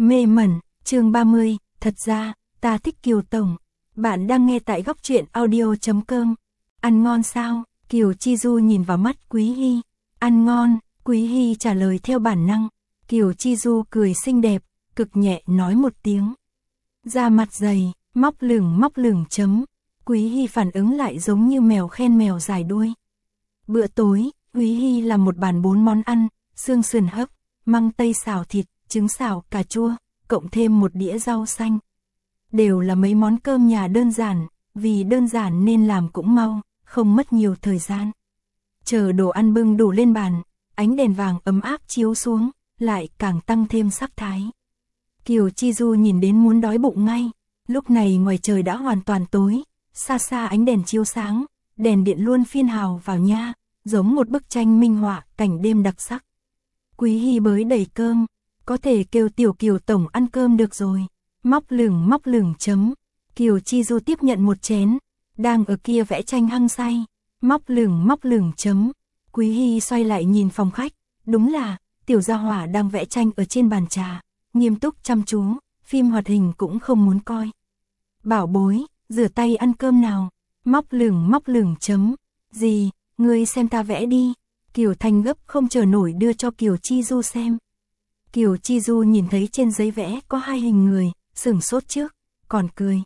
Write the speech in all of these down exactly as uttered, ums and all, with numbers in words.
Mê mẩn, chương ba mươi, thật ra, ta thích Kiều Tổng. Bạn đang nghe tại góc truyện audio chấm com. Ăn ngon sao? Kiều Chi Du nhìn vào mắt Quý Hy. Ăn ngon, Quý Hy trả lời theo bản năng. Kiều Chi Du cười xinh đẹp, cực nhẹ nói một tiếng. Da mặt dày, móc lửng móc lửng chấm. Quý Hy phản ứng lại giống như mèo khen mèo dài đuôi. Bữa tối, Quý Hy làm một bàn bốn món ăn, xương sườn hấp, măng tây xào thịt, trứng xào, cà chua, cộng thêm một đĩa rau xanh. Đều là mấy món cơm nhà đơn giản, vì đơn giản nên làm cũng mau, không mất nhiều thời gian. Chờ đồ ăn bưng đủ lên bàn, ánh đèn vàng ấm áp chiếu xuống, lại càng tăng thêm sắc thái. Kiều Chi Du nhìn đến muốn đói bụng ngay, lúc này ngoài trời đã hoàn toàn tối, xa xa ánh đèn chiếu sáng, đèn điện luôn phiên hào vào nha, giống một bức tranh minh họa cảnh đêm đặc sắc. Quý Hy bới đầy cơm, có thể kêu tiểu Kiều Tổng ăn cơm được rồi. Móc lửng móc lửng chấm. Kiều Chi Du tiếp nhận một chén, đang ở kia vẽ tranh hăng say. Móc lửng móc lửng chấm. Quý Hy xoay lại nhìn phòng khách, đúng là tiểu gia hỏa đang vẽ tranh ở trên bàn trà, nghiêm túc chăm chú, phim hoạt hình cũng không muốn coi. Bảo bối, rửa tay ăn cơm nào. Móc lửng móc lửng chấm. Gì, ngươi xem ta vẽ đi. Kiều Thanh gấp không chờ nổi đưa cho Kiều Chi Du xem. Kiều Chi Du nhìn thấy trên giấy vẽ có hai hình người, sửng sốt trước, còn cười.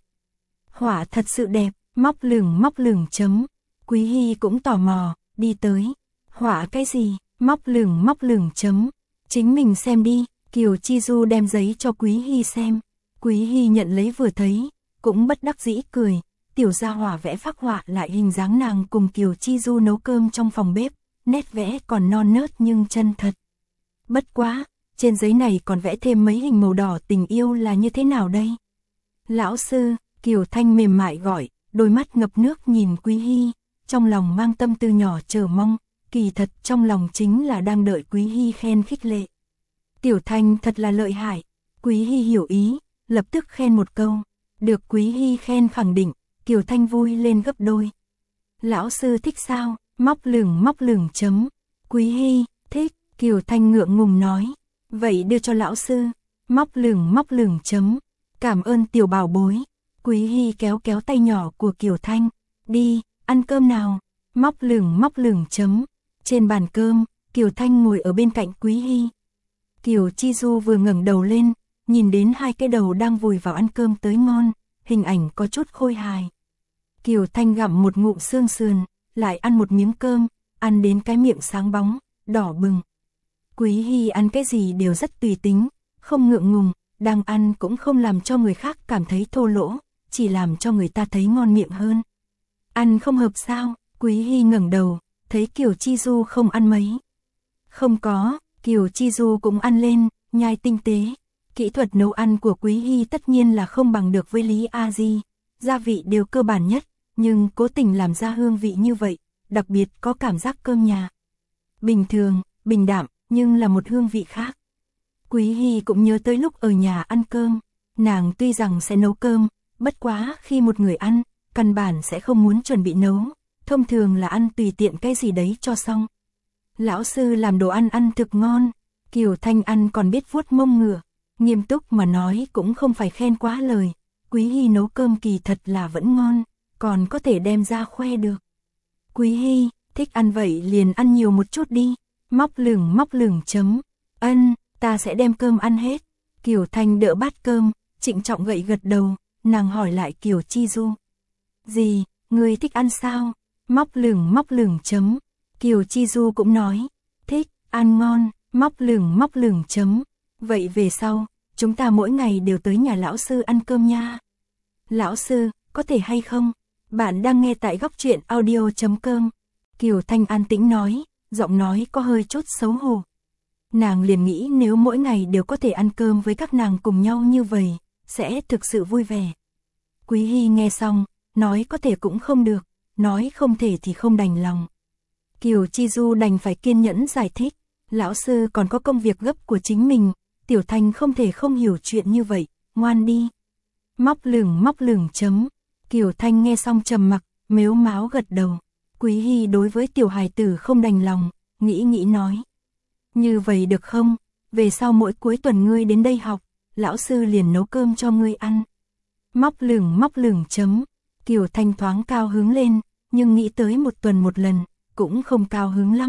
Họa thật sự đẹp, móc lửng móc lửng chấm. Quý Hy cũng tò mò, đi tới. Họa cái gì, móc lửng móc lửng chấm. Chính mình xem đi. Kiều Chi Du đem giấy cho Quý Hy xem. Quý Hy nhận lấy vừa thấy, cũng bất đắc dĩ cười. Tiểu gia hỏa vẽ phác họa lại hình dáng nàng cùng Kiều Chi Du nấu cơm trong phòng bếp, nét vẽ còn non nớt nhưng chân thật. Bất quá, trên giấy này còn vẽ thêm mấy hình màu đỏ, tình yêu là như thế nào đây? Lão sư, Kiều Thanh mềm mại gọi, đôi mắt ngập nước nhìn Quý Hy, trong lòng mang tâm tư nhỏ chờ mong, kỳ thật trong lòng chính là đang đợi Quý Hy khen khích lệ. Tiểu Thanh thật là lợi hại. Quý Hy hiểu ý, lập tức khen một câu. Được Quý Hy khen khẳng định, Kiều Thanh vui lên gấp đôi. Lão sư thích sao? Móc lửng móc lửng chấm. Quý Hy, thích. Kiều Thanh ngượng ngùng nói. Vậy đưa cho lão sư. Móc lửng móc lửng chấm. Cảm ơn tiểu bảo bối. Quý Hy kéo kéo tay nhỏ của Kiều Thanh. Đi, ăn cơm nào. Móc lửng móc lửng chấm. Trên bàn cơm, Kiều Thanh ngồi ở bên cạnh Quý Hy. Kiều Chi Du vừa ngẩng đầu lên, nhìn đến hai cái đầu đang vùi vào ăn cơm tới ngon, hình ảnh có chút khôi hài. Kiều Thanh gặm một ngụm xương sườn, lại ăn một miếng cơm, ăn đến cái miệng sáng bóng, đỏ bừng. Quý Hy ăn cái gì đều rất tùy tính, không ngượng ngùng, đang ăn cũng không làm cho người khác cảm thấy thô lỗ, chỉ làm cho người ta thấy ngon miệng hơn. Ăn không hợp sao? Quý Hy ngẩng đầu, thấy Kiều Chi Du không ăn mấy. Không có, Kiều Chi Du cũng ăn lên, nhai tinh tế. Kỹ thuật nấu ăn của Quý Hy tất nhiên là không bằng được với Lý A Di, gia vị đều cơ bản nhất, nhưng cố tình làm ra hương vị như vậy, đặc biệt có cảm giác cơm nhà. Bình thường, bình đạm, nhưng là một hương vị khác. Quý Hy cũng nhớ tới lúc ở nhà ăn cơm, nàng tuy rằng sẽ nấu cơm, bất quá khi một người ăn, căn bản sẽ không muốn chuẩn bị nấu, thông thường là ăn tùy tiện cái gì đấy cho xong. Lão sư làm đồ ăn ăn thực ngon, Kiều Thanh ăn còn biết vuốt mông ngựa, nghiêm túc mà nói cũng không phải khen quá lời, Quý Hy nấu cơm kỳ thật là vẫn ngon, còn có thể đem ra khoe được. Quý Hy, thích ăn vậy liền ăn nhiều một chút đi. Móc lửng móc lửng chấm. Ân, ta sẽ đem cơm ăn hết. Kiều Thanh đỡ bát cơm, trịnh trọng gật gật đầu, nàng hỏi lại Kiều Chi Du. Gì, ngươi thích ăn sao? Móc lửng móc lửng chấm. Kiều Chi Du cũng nói, thích, ăn ngon, móc lửng móc lửng chấm. Vậy về sau, chúng ta mỗi ngày đều tới nhà lão sư ăn cơm nha. Lão sư, có thể hay không? Bạn đang nghe tại góc truyện audio chấm com. Kiều Thanh an tĩnh nói, giọng nói có hơi chút xấu hổ. Nàng liền nghĩ nếu mỗi ngày đều có thể ăn cơm với các nàng cùng nhau như vậy, sẽ thực sự vui vẻ. Quý Hy nghe xong, nói có thể cũng không được, nói không thể thì không đành lòng. Kiều Chi Du đành phải kiên nhẫn giải thích, lão sư còn có công việc gấp của chính mình, Tiểu Thanh không thể không hiểu chuyện như vậy, ngoan đi. Móc lửng móc lửng chấm. Kiều Thanh nghe xong trầm mặc, mếu máo gật đầu. Quý Hy đối với tiểu hài tử không đành lòng, nghĩ nghĩ nói. Như vậy được không? Về sau mỗi cuối tuần ngươi đến đây học, lão sư liền nấu cơm cho ngươi ăn. Móc lửng móc lửng chấm, Kiều Thanh thoáng cao hứng lên, nhưng nghĩ tới một tuần một lần, cũng không cao hứng lắm.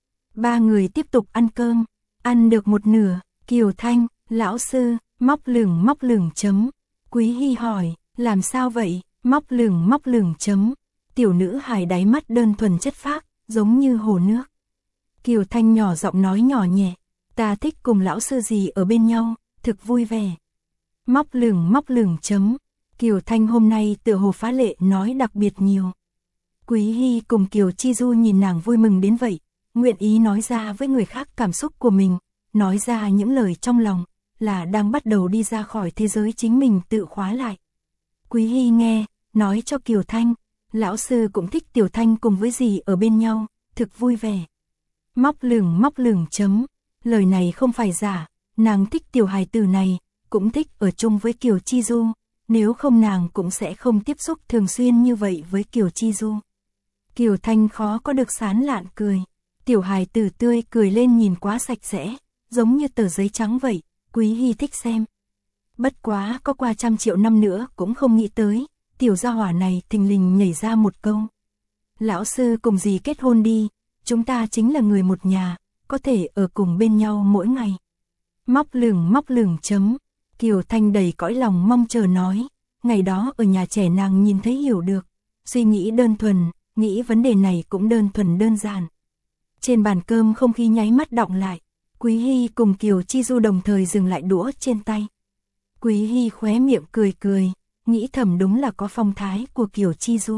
Ba người tiếp tục ăn cơm, ăn được một nửa, Kiều Thanh, lão sư, móc lửng móc lửng chấm, Quý Hy hỏi, làm sao vậy, móc lửng móc lửng chấm, tiểu nữ hài đáy mắt đơn thuần chất phác, giống như hồ nước. Kiều Thanh nhỏ giọng nói nhỏ nhẹ, ta thích cùng lão sư gì ở bên nhau, thực vui vẻ. Móc lửng móc lửng chấm, Kiều Thanh hôm nay tựa hồ phá lệ nói đặc biệt nhiều. Quý Hy cùng Kiều Chi Du nhìn nàng vui mừng đến vậy, nguyện ý nói ra với người khác cảm xúc của mình, nói ra những lời trong lòng, là đang bắt đầu đi ra khỏi thế giới chính mình tự khóa lại. Quý Hy nghe, nói cho Kiều Thanh, lão sư cũng thích Tiểu Thanh cùng với dì ở bên nhau, thực vui vẻ. Móc lửng móc lửng chấm, lời này không phải giả, nàng thích tiểu hài tử này, cũng thích ở chung với Kiều Chi Du, nếu không nàng cũng sẽ không tiếp xúc thường xuyên như vậy với Kiều Chi Du. Kiều Thanh khó có được sán lạn cười, tiểu hài tử tươi cười lên nhìn quá sạch sẽ, giống như tờ giấy trắng vậy, Quý Hy thích xem. Bất quá có qua trăm triệu năm nữa cũng không nghĩ tới, tiểu gia hỏa này thình lình nhảy ra một câu. Lão sư cùng dì kết hôn đi, chúng ta chính là người một nhà, có thể ở cùng bên nhau mỗi ngày. Móc lửng móc lửng chấm, Kiều Thanh đầy cõi lòng mong chờ nói, ngày đó ở nhà trẻ nàng nhìn thấy hiểu được, suy nghĩ đơn thuần, nghĩ vấn đề này cũng đơn thuần đơn giản. Trên bàn cơm không khí nháy mắt đọng lại, Quý Hy cùng Kiều Chi Du đồng thời dừng lại đũa trên tay. Quý Hy khóe miệng cười cười, nghĩ thầm đúng là có phong thái của Kiều Chi Du.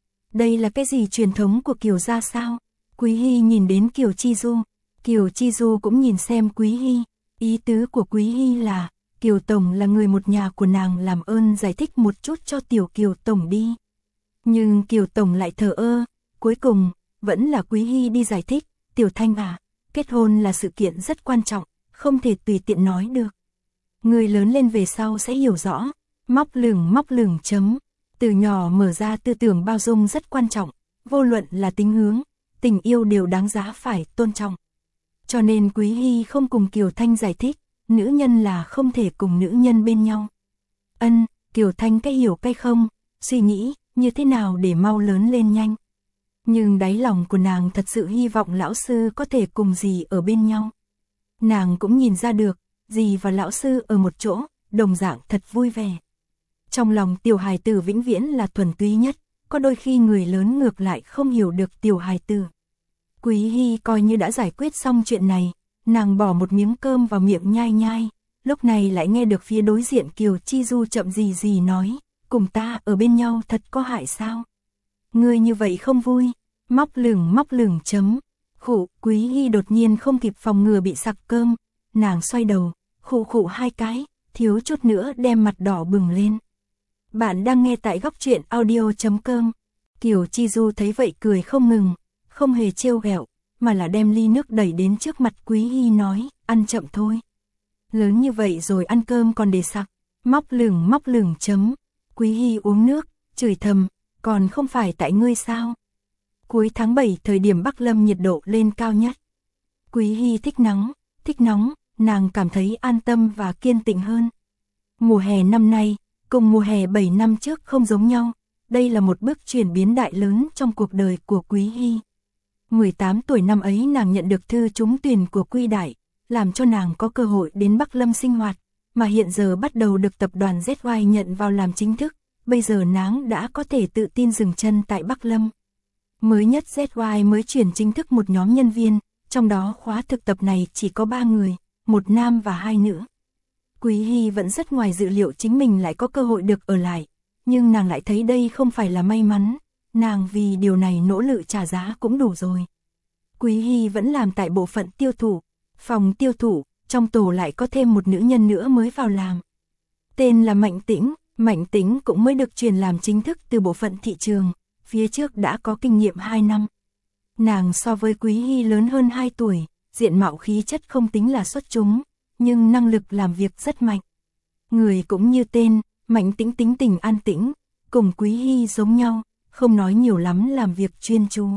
Đây là cái gì truyền thống của Kiều gia sao? Quý Hy nhìn đến Kiều Chi Du, Kiều Chi Du cũng nhìn xem Quý Hy, ý tứ của Quý Hy là, Kiều Tổng là người một nhà của nàng, làm ơn giải thích một chút cho tiểu Kiều Tổng đi. Nhưng Kiều Tổng lại thờ ơ, cuối cùng, vẫn là Quý Hy đi giải thích, Tiểu Thanh à, kết hôn là sự kiện rất quan trọng, không thể tùy tiện nói được. Người lớn lên về sau sẽ hiểu rõ, móc lửng móc lửng chấm, từ nhỏ mở ra tư tưởng bao dung rất quan trọng, vô luận là tính hướng, tình yêu đều đáng giá phải tôn trọng. Cho nên Quý Hy không cùng Kiều Thanh giải thích, nữ nhân là không thể cùng nữ nhân bên nhau. Ân, Kiều Thanh cái hiểu cái không, suy nghĩ như thế nào để mau lớn lên nhanh. Nhưng đáy lòng của nàng thật sự hy vọng lão sư có thể cùng dì ở bên nhau. Nàng cũng nhìn ra được, dì và lão sư ở một chỗ, đồng dạng thật vui vẻ. Trong lòng tiểu hài tử vĩnh viễn là thuần túy nhất, có đôi khi người lớn ngược lại không hiểu được tiểu hài tử. Quý Hy coi như đã giải quyết xong chuyện này, nàng bỏ một miếng cơm vào miệng nhai nhai, lúc này lại nghe được phía đối diện Kiều Chi Du chậm gì gì nói, cùng ta ở bên nhau thật có hại sao? Ngươi như vậy không vui, móc lửng móc lửng chấm, khụ, Quý Hy đột nhiên không kịp phòng ngừa bị sặc cơm, nàng xoay đầu, khụ khụ hai cái, thiếu chút nữa đem mặt đỏ bừng lên. Bạn đang nghe tại góc truyện audio chấm com. Kiều Chi Du thấy vậy cười không ngừng, không hề trêu ghẹo, mà là đem ly nước đẩy đến trước mặt Quý Hy nói, ăn chậm thôi. Lớn như vậy rồi ăn cơm còn để sặc, móc lửng móc lửng chấm, Quý Hy uống nước, chửi thầm, còn không phải tại ngươi sao? Cuối tháng bảy thời điểm Bắc Lâm nhiệt độ lên cao nhất. Quý Hy thích nắng, thích nóng, nàng cảm thấy an tâm và kiên tĩnh hơn. Mùa hè năm nay, cùng mùa hè bảy năm trước không giống nhau, đây là một bước chuyển biến đại lớn trong cuộc đời của Quý Hy. mười tám tuổi năm ấy nàng nhận được thư trúng tuyển của Quy Đại, làm cho nàng có cơ hội đến Bắc Lâm sinh hoạt, mà hiện giờ bắt đầu được tập đoàn Z Y nhận vào làm chính thức, bây giờ nàng đã có thể tự tin dừng chân tại Bắc Lâm. Mới nhất Z Y mới chuyển chính thức một nhóm nhân viên, trong đó khóa thực tập này chỉ có ba người, một nam và hai nữ. Quý Hy vẫn rất ngoài dự liệu chính mình lại có cơ hội được ở lại, nhưng nàng lại thấy đây không phải là may mắn, nàng vì điều này nỗ lực trả giá cũng đủ rồi. Quý Hy vẫn làm tại bộ phận tiêu thụ, phòng tiêu thụ, trong tổ lại có thêm một nữ nhân nữa mới vào làm. Tên là Mạnh Tĩnh, Mạnh Tĩnh cũng mới được truyền làm chính thức từ bộ phận thị trường, phía trước đã có kinh nghiệm hai năm. Nàng so với Quý Hy lớn hơn hai tuổi, diện mạo khí chất không tính là xuất chúng, nhưng năng lực làm việc rất mạnh. Người cũng như tên, Mạnh Tĩnh tính tình an tĩnh, cùng Quý Hy giống nhau, không nói nhiều lắm, làm việc chuyên chú.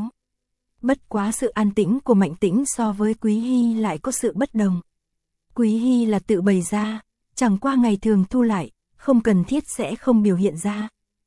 Bất quá sự an tĩnh của Mạnh Tĩnh so với Quý Hy lại có sự bất đồng. Quý Hy là tự bày ra, chẳng qua ngày thường thu lại, không cần thiết sẽ không biểu hiện ra.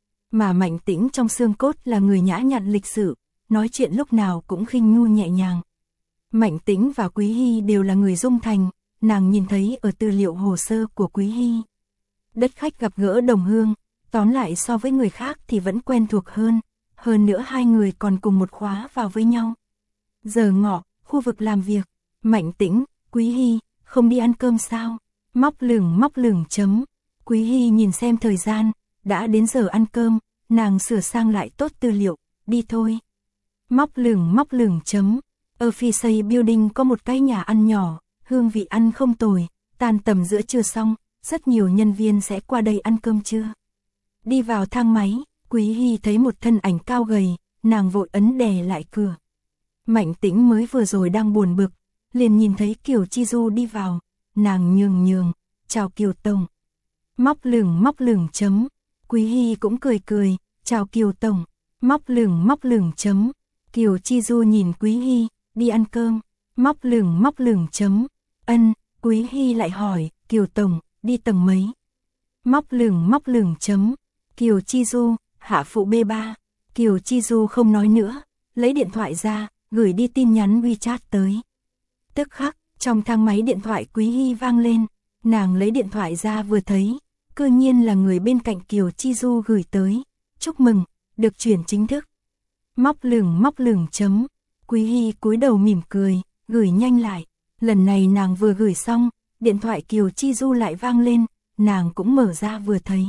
Mà Mạnh Tĩnh trong xương cốt là người nhã nhặn lịch sự, nói chuyện lúc nào cũng khinh nhu nhẹ nhàng. Mạnh Tĩnh và Quý Hy đều là người dung thành, nàng nhìn thấy ở tư liệu hồ sơ của Quý Hy. Đất khách gặp gỡ đồng hương, tóm lại so với người khác thì vẫn quen thuộc hơn, hơn nữa hai người còn cùng một khóa vào với nhau. Giờ ngọ, khu vực làm việc, Mạnh Tĩnh, Quý Hy, không đi ăn cơm sao? Móc lửng móc lửng chấm. Quý Hy nhìn xem thời gian, đã đến giờ ăn cơm, nàng sửa sang lại tốt tư liệu, đi thôi. Móc lửng móc lửng chấm. Ở phía xây building có một cái nhà ăn nhỏ, hương vị ăn không tồi, tan tầm giữa trưa xong, rất nhiều nhân viên sẽ qua đây ăn cơm trưa. Đi vào thang máy, Quý Hy thấy một thân ảnh cao gầy, nàng vội ấn đè lại cửa. Mạnh Tĩnh mới vừa rồi đang buồn bực, liền nhìn thấy Kiều Chi Du đi vào, nàng nhường nhường, chào Kiều Tổng. Móc lửng móc lửng chấm. Quý Hy cũng cười cười, chào Kiều Tổng. Móc lửng móc lửng chấm. Kiều Chi Du nhìn Quý Hy, đi ăn cơm. Móc lửng móc lửng chấm. Ân, Quý Hy lại hỏi, Kiều Tổng, đi tầng mấy? Móc lửng móc lửng chấm. Kiều Chi Du, hạ phụ B ba. Kiều Chi Du không nói nữa, lấy điện thoại ra, gửi đi tin nhắn WeChat tới. Tức khắc, trong thang máy điện thoại Quý Hy vang lên, nàng lấy điện thoại ra vừa thấy, cư nhiên là người bên cạnh Kiều Chi Du gửi tới. Chúc mừng, được chuyển chính thức. Móc lửng móc lửng chấm. Quý Hy cúi đầu mỉm cười, gửi nhanh lại. Lần này nàng vừa gửi xong, điện thoại Kiều Chi Du lại vang lên, nàng cũng mở ra vừa thấy.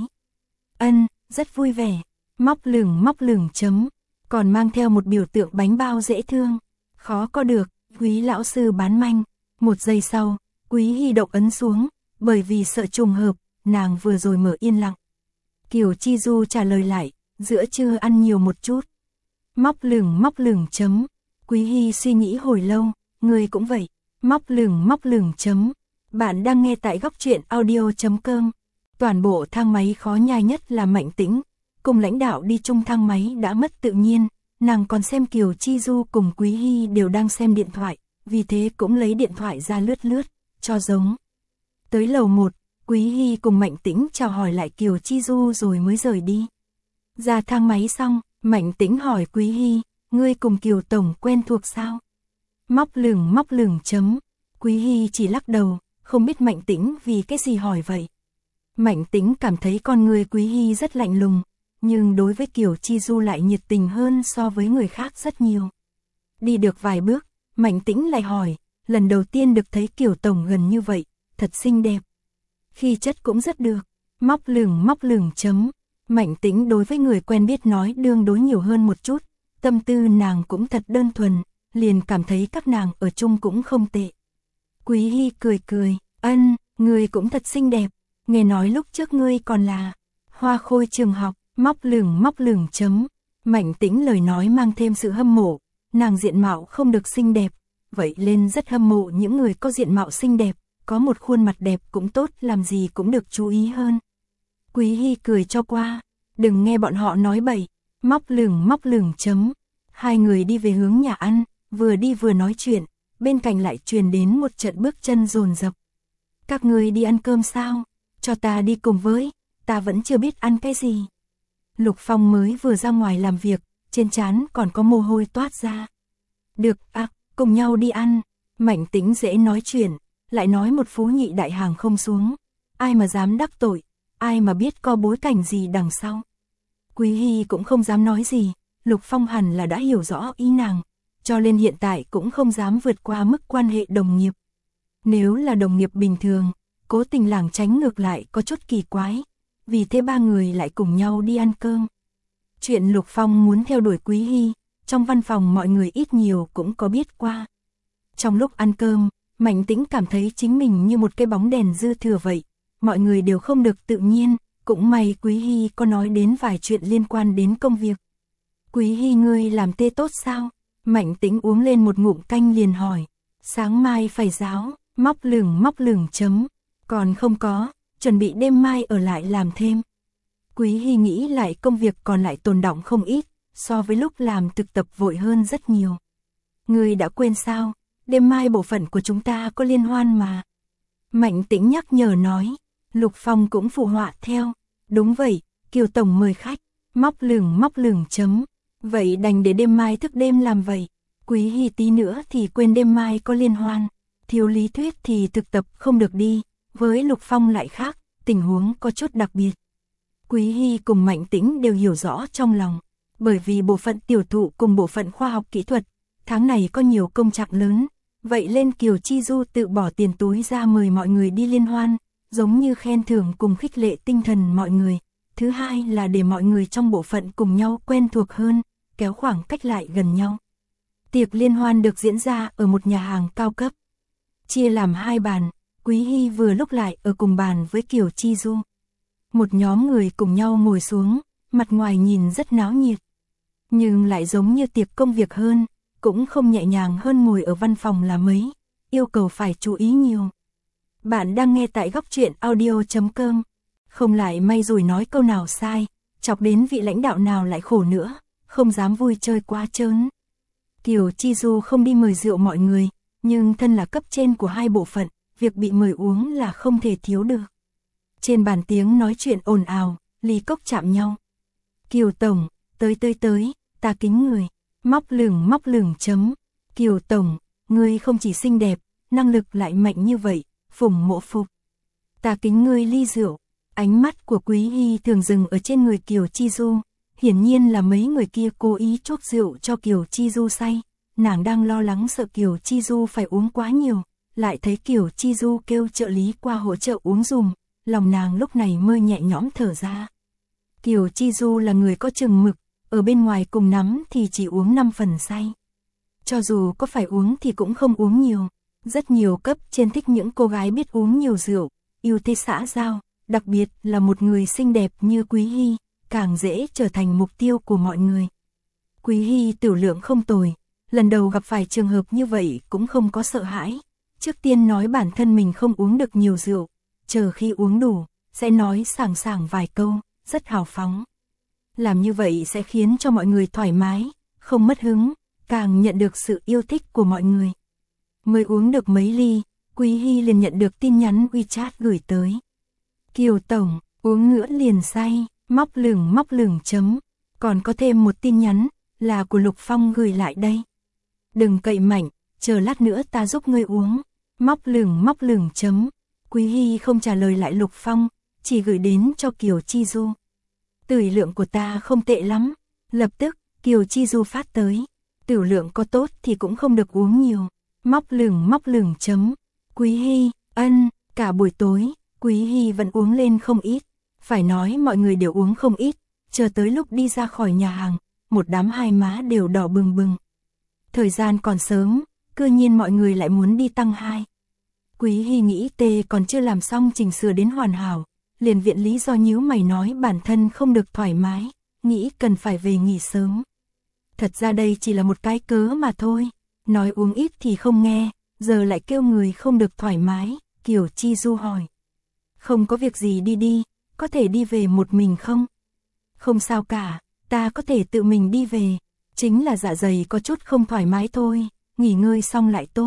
Ân, rất vui vẻ. Móc lửng móc lửng chấm. Còn mang theo một biểu tượng bánh bao dễ thương. Khó có được, Quý lão sư bán manh. Một giây sau, Quý Hy động ấn xuống, bởi vì sợ trùng hợp, nàng vừa rồi mở yên lặng. Kiều Chi Du trả lời lại, giữa trưa ăn nhiều một chút. Móc lửng móc lửng chấm. Quý Hy suy nghĩ hồi lâu, người cũng vậy. Móc lửng móc lửng chấm. Bạn đang nghe tại góc truyện audio chấm com. Toàn bộ thang máy khó nhai nhất là Mạnh Tĩnh. Cùng lãnh đạo đi chung thang máy đã mất tự nhiên, nàng còn xem Kiều Chi Du cùng Quý Hy đều đang xem điện thoại, vì thế cũng lấy điện thoại ra lướt lướt, cho giống. Tới lầu một, Quý Hy cùng Mạnh Tĩnh chào hỏi lại Kiều Chi Du rồi mới rời đi. Ra thang máy xong, Mạnh Tĩnh hỏi Quý Hy, ngươi cùng Kiều Tổng quen thuộc sao? Móc lửng móc lửng chấm. Quý Hy chỉ lắc đầu, không biết Mạnh Tĩnh vì cái gì hỏi vậy. Mạnh Tĩnh cảm thấy con người Quý Hy rất lạnh lùng, nhưng đối với Kiều Chi Du lại nhiệt tình hơn so với người khác rất nhiều. Đi được vài bước, Mạnh Tĩnh lại hỏi, lần đầu tiên được thấy Kiều Tổng gần như vậy, thật xinh đẹp. Khí chất cũng rất được. Móc lửng móc lửng chấm. Mạnh Tĩnh đối với người quen biết nói đương đối nhiều hơn một chút, tâm tư nàng cũng thật đơn thuần, liền cảm thấy các nàng ở chung cũng không tệ. Quý Hy cười cười, ân, ngươi cũng thật xinh đẹp, nghe nói lúc trước ngươi còn là hoa khôi trường học. Móc lửng móc lửng chấm. Mạnh Tĩnh lời nói mang thêm sự hâm mộ, nàng diện mạo không được xinh đẹp, vậy lên rất hâm mộ những người có diện mạo xinh đẹp, có một khuôn mặt đẹp cũng tốt, làm gì cũng được chú ý hơn. Quý Hy cười cho qua, đừng nghe bọn họ nói bậy. Móc lửng móc lửng chấm. Hai người đi về hướng nhà ăn, vừa đi vừa nói chuyện, bên cạnh lại truyền đến một trận bước chân dồn dập. Các người đi ăn cơm sao? Cho ta đi cùng với, ta vẫn chưa biết ăn cái gì. Lục Phong mới vừa ra ngoài làm việc, trên trán còn có mồ hôi toát ra. Được, à, cùng nhau đi ăn. Mạnh Tĩnh dễ nói chuyện, lại nói một phú nhị đại hàng không xuống. Ai mà dám đắc tội, ai mà biết có bối cảnh gì đằng sau. Quý Hy cũng không dám nói gì, Lục Phong hẳn là đã hiểu rõ ý nàng, cho nên hiện tại cũng không dám vượt qua mức quan hệ đồng nghiệp. Nếu là đồng nghiệp bình thường, cố tình lảng tránh ngược lại có chút kỳ quái. Vì thế ba người lại cùng nhau đi ăn cơm. Chuyện Lục Phong muốn theo đuổi Quý Hy, trong văn phòng mọi người ít nhiều cũng có biết qua. Trong lúc ăn cơm, Mạnh Tĩnh cảm thấy chính mình như một cái bóng đèn dư thừa vậy. Mọi người đều không được tự nhiên, cũng may Quý Hy có nói đến vài chuyện liên quan đến công việc. Quý Hy ngươi làm tê tốt sao? Mạnh Tĩnh uống lên một ngụm canh liền hỏi. Sáng mai phải giáo, móc lửng móc lửng chấm. Còn không có, chuẩn bị đêm mai ở lại làm thêm. Quý Hy nghĩ lại công việc còn lại tồn đọng không ít, so với lúc làm thực tập vội hơn rất nhiều. Ngươi đã quên sao, đêm mai bộ phận của chúng ta có liên hoan mà. Mạnh Tĩnh nhắc nhở nói, Lục Phong cũng phụ họa theo. Đúng vậy, Kiều tổng mời khách. Móc lửng móc lửng chấm. Vậy đành để đêm mai thức đêm làm vậy. Quý Hy tí nữa thì quên đêm mai có liên hoan. Thiếu lý thuyết thì thực tập không được đi. Với Lục Phong lại khác, tình huống có chút đặc biệt. Quý Hy cùng Mạnh Tĩnh đều hiểu rõ trong lòng. Bởi vì bộ phận tiểu thụ cùng bộ phận khoa học kỹ thuật, tháng này có nhiều công trạng lớn. Vậy lên Kiều Chi Du tự bỏ tiền túi ra mời mọi người đi liên hoan, giống như khen thưởng cùng khích lệ tinh thần mọi người. Thứ hai là để mọi người trong bộ phận cùng nhau quen thuộc hơn, kéo khoảng cách lại gần nhau. Tiệc liên hoan được diễn ra ở một nhà hàng cao cấp. Chia làm hai bàn, Quý Hy vừa lúc lại ở cùng bàn với Kiều Chi Du. Một nhóm người cùng nhau ngồi xuống, mặt ngoài nhìn rất náo nhiệt. Nhưng lại giống như tiệc công việc hơn, cũng không nhẹ nhàng hơn ngồi ở văn phòng là mấy, yêu cầu phải chú ý nhiều. Bạn đang nghe tại góc truyện audio chấm com. Không lại may rủi nói câu nào sai, chọc đến vị lãnh đạo nào lại khổ nữa, không dám vui chơi quá trớn. Kiều Chi Du không đi mời rượu mọi người, nhưng thân là cấp trên của hai bộ phận, việc bị mời uống là không thể thiếu được. Trên bàn tiếng nói chuyện ồn ào, ly cốc chạm nhau. Kiều tổng, tới tới tới, ta kính người. Móc lửng móc lửng chấm. Kiều tổng, ngươi không chỉ xinh đẹp, năng lực lại mạnh như vậy, phùng mộ phục. Ta kính ngươi ly rượu. Ánh mắt của Quý Hy thường dừng ở trên người Kiều Chi Du. Hiển nhiên là mấy người kia cố ý chốt rượu cho Kiều Chi Du say. Nàng đang lo lắng sợ Kiều Chi Du phải uống quá nhiều. Lại thấy Kiều Chi Du kêu trợ lý qua hỗ trợ uống dùm. Lòng nàng lúc này mới nhẹ nhõm thở ra. Kiều Chi Du là người có chừng mực, ở bên ngoài cùng nắm thì chỉ uống năm phần say. Cho dù có phải uống thì cũng không uống nhiều. Rất nhiều cấp trên thích những cô gái biết uống nhiều rượu, yêu thế xã giao, đặc biệt là một người xinh đẹp như Quý Hy, càng dễ trở thành mục tiêu của mọi người. Quý Hy tiểu lượng không tồi, lần đầu gặp phải trường hợp như vậy cũng không có sợ hãi. Trước tiên nói bản thân mình không uống được nhiều rượu, chờ khi uống đủ, sẽ nói sảng sảng vài câu, rất hào phóng. Làm như vậy sẽ khiến cho mọi người thoải mái, không mất hứng, càng nhận được sự yêu thích của mọi người. Mới uống được mấy ly, Quý Hy liền nhận được tin nhắn WeChat gửi tới. Kiều tổng, uống nữa liền say, móc lửng móc lửng chấm. Còn có thêm một tin nhắn, là của Lục Phong gửi lại đây. Đừng cậy mạnh, chờ lát nữa ta giúp ngươi uống. Móc lửng móc lửng chấm. Quý Hy không trả lời lại Lục Phong, chỉ gửi đến cho Kiều Chi Du. Tử lượng của ta không tệ lắm. Lập tức, Kiều Chi Du phát tới. Tử lượng có tốt thì cũng không được uống nhiều. Móc lửng móc lửng chấm. Quý Hy, ân, cả buổi tối, Quý Hy vẫn uống lên không ít. Phải nói mọi người đều uống không ít. Chờ tới lúc đi ra khỏi nhà hàng, một đám hai má đều đỏ bừng bừng. Thời gian còn sớm, cư nhiên mọi người lại muốn đi tăng hai. Quý Hy nghĩ tê còn chưa làm xong chỉnh sửa đến hoàn hảo, liền viện lý do nhíu mày nói bản thân không được thoải mái, nghĩ cần phải về nghỉ sớm. Thật ra đây chỉ là một cái cớ mà thôi, nói uống ít thì không nghe, giờ lại kêu người không được thoải mái. Kiều Chi Du hỏi. Không có việc gì đi đi, có thể đi về một mình không? Không sao cả, ta có thể tự mình đi về, chính là dạ dày có chút không thoải mái thôi, nghỉ ngơi xong lại tốt.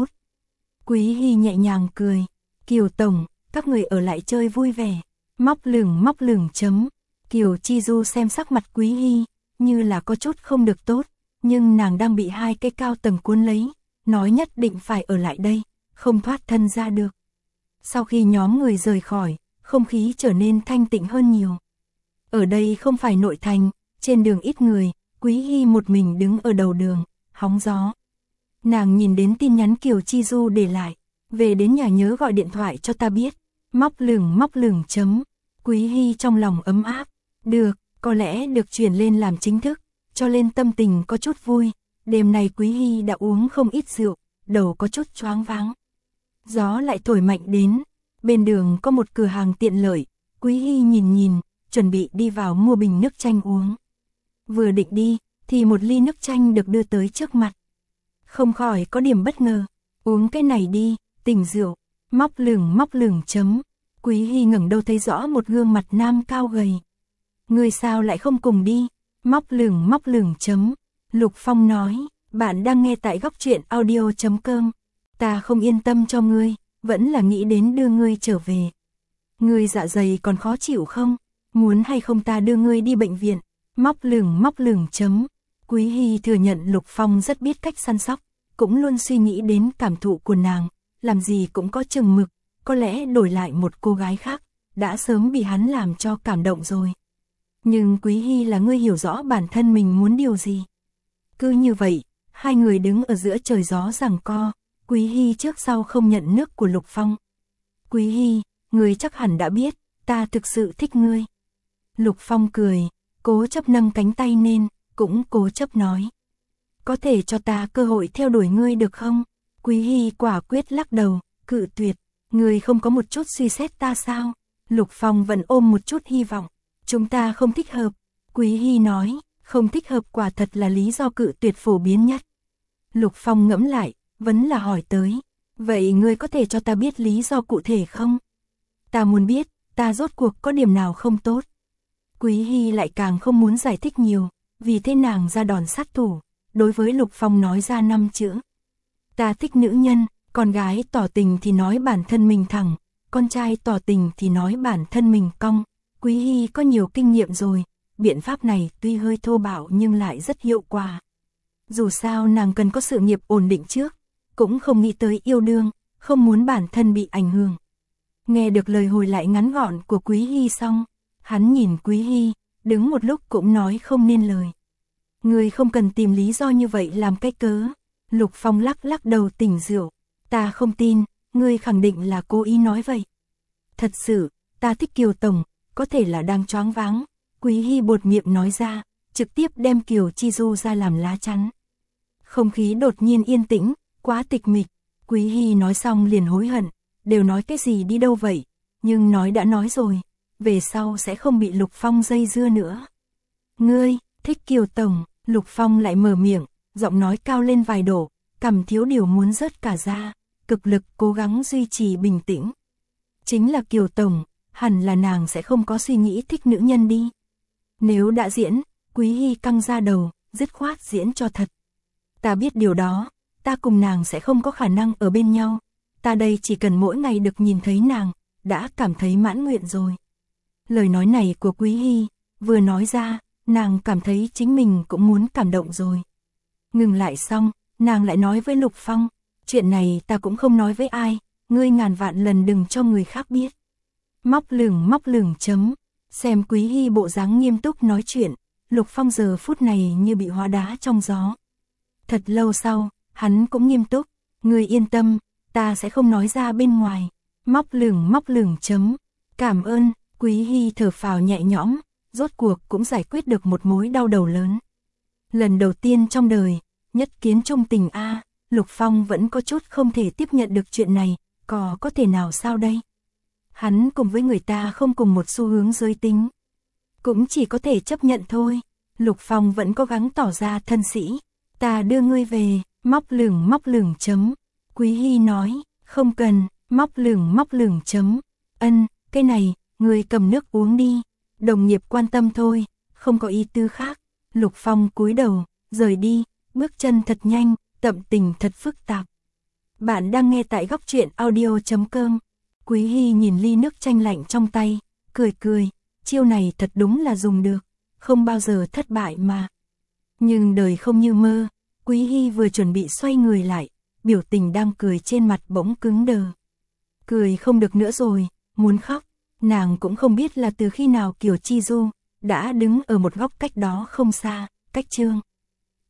Quý Hy nhẹ nhàng cười. Kiều tổng, các người ở lại chơi vui vẻ. Móc lửng móc lửng chấm. Kiều Chi Du xem sắc mặt Quý Hy, như là có chút không được tốt, nhưng nàng đang bị hai cái cao tầng cuốn lấy, nói nhất định phải ở lại đây, không thoát thân ra được. Sau khi nhóm người rời khỏi, không khí trở nên thanh tịnh hơn nhiều. Ở đây không phải nội thành, trên đường ít người, Quý Hy một mình đứng ở đầu đường, hóng gió. Nàng nhìn đến tin nhắn Kiều Chi Du để lại, về đến nhà nhớ gọi điện thoại cho ta biết. Móc lửng móc lửng chấm. Quý Hy trong lòng ấm áp, được, có lẽ được chuyển lên làm chính thức, cho lên tâm tình có chút vui. Đêm này Quý Hy đã uống không ít rượu, đầu có chút choáng váng. Gió lại thổi mạnh đến, bên đường có một cửa hàng tiện lợi, Quý Hy nhìn nhìn, chuẩn bị đi vào mua bình nước chanh uống. Vừa định đi, thì một ly nước chanh được đưa tới trước mặt. Không khỏi có điểm bất ngờ, uống cái này đi, tỉnh rượu. Móc lửng móc lửng chấm. Quý Hy ngẩng đầu thấy rõ một gương mặt nam cao gầy. Người sao lại không cùng đi? Móc lửng móc lửng chấm. Lục Phong nói, bạn đang nghe tại góc truyện audio chấm com. Ta không yên tâm cho ngươi, vẫn là nghĩ đến đưa ngươi trở về. Ngươi dạ dày còn khó chịu không? Muốn hay không ta đưa ngươi đi bệnh viện? Móc lửng móc lửng chấm. Quý Hy thừa nhận Lục Phong rất biết cách săn sóc, cũng luôn suy nghĩ đến cảm thụ của nàng, làm gì cũng có chừng mực, có lẽ đổi lại một cô gái khác, đã sớm bị hắn làm cho cảm động rồi. Nhưng Quý Hy là ngươi hiểu rõ bản thân mình muốn điều gì. Cứ như vậy, hai người đứng ở giữa trời gió giằng co, Quý Hy trước sau không nhận nước của Lục Phong. Quý Hy, ngươi chắc hẳn đã biết, ta thực sự thích ngươi. Lục Phong cười, cố chấp nâng cánh tay lên, cũng cố chấp nói. Có thể cho ta cơ hội theo đuổi ngươi được không? Quý Hy quả quyết lắc đầu, cự tuyệt. Ngươi không có một chút suy xét ta sao? Lục Phong vẫn ôm một chút hy vọng. Chúng ta không thích hợp. Quý Hy nói, không thích hợp quả thật là lý do cự tuyệt phổ biến nhất. Lục Phong ngẫm lại, vẫn là hỏi tới. Vậy ngươi có thể cho ta biết lý do cụ thể không? Ta muốn biết, ta rốt cuộc có điểm nào không tốt. Quý Hy lại càng không muốn giải thích nhiều, vì thế nàng ra đòn sát thủ, đối với Lục Phong nói ra năm chữ. Ta thích nữ nhân, con gái tỏ tình thì nói bản thân mình thẳng, con trai tỏ tình thì nói bản thân mình cong. Quý Hy có nhiều kinh nghiệm rồi, biện pháp này tuy hơi thô bạo nhưng lại rất hiệu quả. Dù sao nàng cần có sự nghiệp ổn định trước, cũng không nghĩ tới yêu đương, không muốn bản thân bị ảnh hưởng. Nghe được lời hồi lại ngắn gọn của Quý Hy xong, hắn nhìn Quý Hy, đứng một lúc cũng nói không nên lời. Ngươi không cần tìm lý do như vậy làm cái cớ. Lục Phong lắc lắc đầu tỉnh rượu. Ta không tin, ngươi khẳng định là cố ý nói vậy. Thật sự, ta thích Kiều Tổng, có thể là đang choáng váng. Quý Hy buột miệng nói ra, trực tiếp đem Kiều Chi Du ra làm lá chắn. Không khí đột nhiên yên tĩnh, quá tịch mịch. Quý Hy nói xong liền hối hận, đều nói cái gì đi đâu vậy, nhưng nói đã nói rồi, về sau sẽ không bị Lục Phong dây dưa nữa. Ngươi, thích Kiều Tổng, Lục Phong lại mở miệng, giọng nói cao lên vài độ, cằm thiếu điều muốn rớt cả ra, cực lực cố gắng duy trì bình tĩnh. Chính là Kiều Tổng, hẳn là nàng sẽ không có suy nghĩ thích nữ nhân đi. Nếu đã diễn, Quý Hy căng ra đầu, dứt khoát diễn cho thật. Ta biết điều đó, ta cùng nàng sẽ không có khả năng ở bên nhau. Ta đây chỉ cần mỗi ngày được nhìn thấy nàng, đã cảm thấy mãn nguyện rồi. Lời nói này của Quý Hy, vừa nói ra, nàng cảm thấy chính mình cũng muốn cảm động rồi. Ngừng lại xong, nàng lại nói với Lục Phong, chuyện này ta cũng không nói với ai, ngươi ngàn vạn lần đừng cho người khác biết. Móc lửng móc lửng chấm, xem Quý Hy bộ dáng nghiêm túc nói chuyện, Lục Phong giờ phút này như bị hóa đá trong gió. Thật lâu sau, hắn cũng nghiêm túc, ngươi yên tâm, ta sẽ không nói ra bên ngoài. Móc lửng móc lửng chấm, cảm ơn. Quý Hy thở phào nhẹ nhõm, rốt cuộc cũng giải quyết được một mối đau đầu lớn. Lần đầu tiên trong đời, nhất kiến trung tình a, Lục Phong vẫn có chút không thể tiếp nhận được chuyện này, có có thể nào sao đây? Hắn cùng với người ta không cùng một xu hướng giới tính, cũng chỉ có thể chấp nhận thôi. Lục Phong vẫn cố gắng tỏ ra thân sĩ, ta đưa ngươi về. Móc lửng móc lửng chấm, Quý Hy nói, không cần. Móc lửng móc lửng chấm, ân, cái này, ngươi cầm nước uống đi, đồng nghiệp quan tâm thôi, không có ý tư khác. Lục Phong cúi đầu, rời đi, bước chân thật nhanh, tâm tình thật phức tạp. Bạn đang nghe tại góc truyện audio chấm com. Quý Hy nhìn ly nước chanh lạnh trong tay, cười cười, chiêu này thật đúng là dùng được, không bao giờ thất bại mà. Nhưng đời không như mơ, Quý Hy vừa chuẩn bị xoay người lại, biểu tình đang cười trên mặt bỗng cứng đờ. Cười không được nữa rồi, muốn khóc, nàng cũng không biết là từ khi nào Kiều Chi Du đã đứng ở một góc cách đó không xa, cách Trương